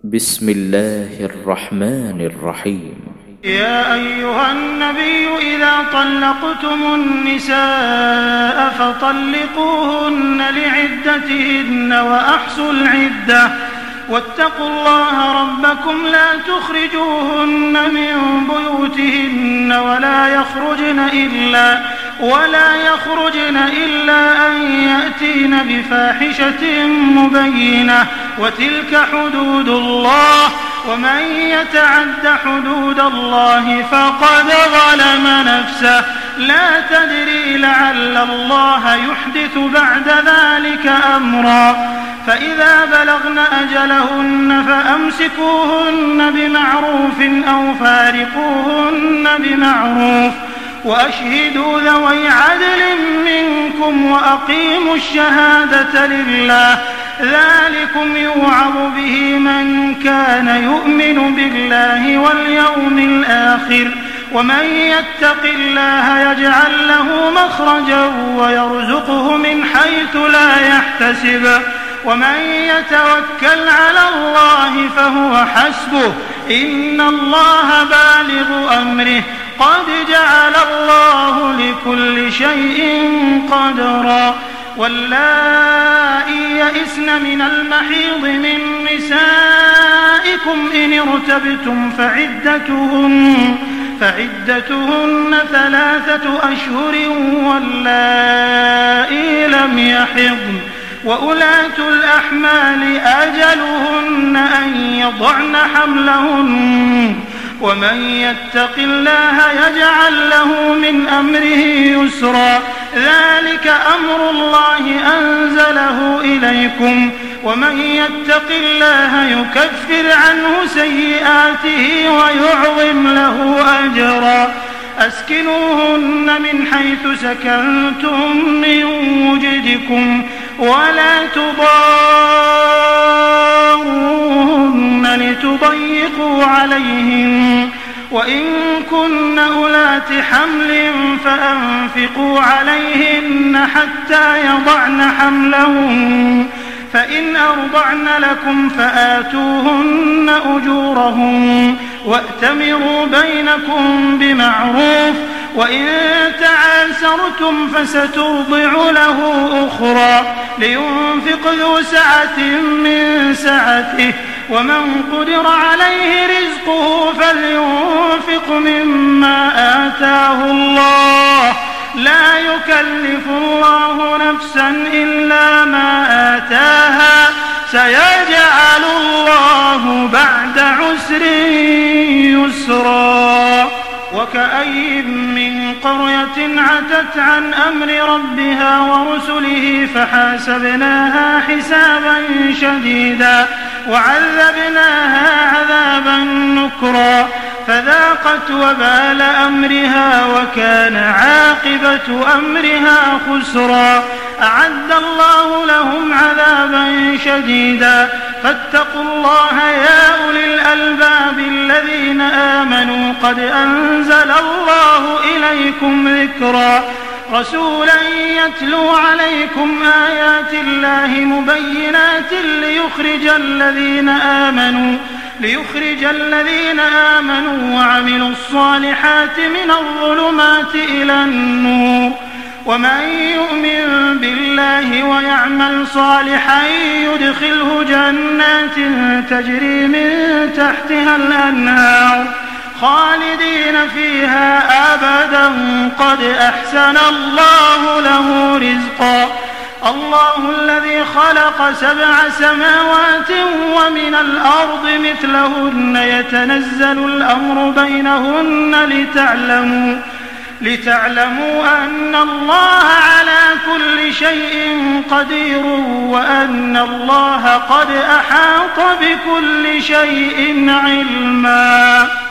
بسم الله الرحمن الرحيم. يا أيها النبي إذا طلقتم النساء فطلقوهن لعدتهن وأحصوا العدة واتقوا الله ربكم لا تخرجوهن من بيوتهن ولا يخرجن إلا أن يأتين بفاحشة مبينة وتلك حدود الله ومن يتعد حدود الله فقد ظلم نفسه لا تدري لعل الله يحدث بعد ذلك أمرا فإذا بلغن أجلهن فأمسكوهن بمعروف أو فارقوهن بمعروف وأشهدوا ذوي عدل منكم وأقيموا الشهادة لله ذلكم يوعظ به من كان يؤمن بالله واليوم الآخر ومن يتق الله يجعل له مخرجا ويرزقه من حيث لا يحتسب ومن يتوكل على الله فهو حسبه إن الله بالغ أمره قد جعل الله لكل شيء قدرا واللائي يئسن من المحيض من نسائكم إن ارتبتم فعدتهن 3 أشهر واللائي لم يحضن وأولاة الأحمال أجلهن أن يضعن حملهن ومن يتق الله يجعل له من أمره يسرا ذلك أمر الله أنزله إليكم ومن يتق الله يكفر عنه سيئاته ويعظم له أجرا أسكنوهن من حيث سكنتم من وجدكم ولا تضاروهن لتضيقوا عليهن وإن كن أولات حمل فأنفقوا عليهن حتى يضعن حملهن فإن أرضعن لكم فآتوهن أجورهن وأتمروا بينكم بمعروف وإن تعاسرتم فسترضع له أخرى لينفق ذو سعة من سعته ومن قدر عليه رزقه فلينفق مما آتاه الله لا يكلف الله نفسا إلا ما آتاها سيجعل الله بعد عسر يسرا وكأي من قرية عتت عن أمر ربها ورسله فحاسبناها حسابا شديدا وعذبناها عذابا نكرا فذاقت وبال أمرها وكان عاقبة أمرها خسرا أعد الله لهم عذابا شديدا فاتقوا الله يا أولي الألباب الذين آمنوا قد أنزل الله إليكم ذكرا رسولا يتلو عليكم آيات الله مبينات ليخرج الذين آمنوا وعملوا الصالحات من الظلمات إلى النور ومن يؤمن بالله ويعمل صالحا يدخله جنات تجري من تحتها الأنهار خالدين فيها أبدا قد أحسن الله له رزقا الله الذي خلق 7 سماوات ومن الأرض مثلهن يتنزل الأمر بينهن لتعلموا أن الله على كل شيء قدير وأن الله قد أحاط بكل شيء علما.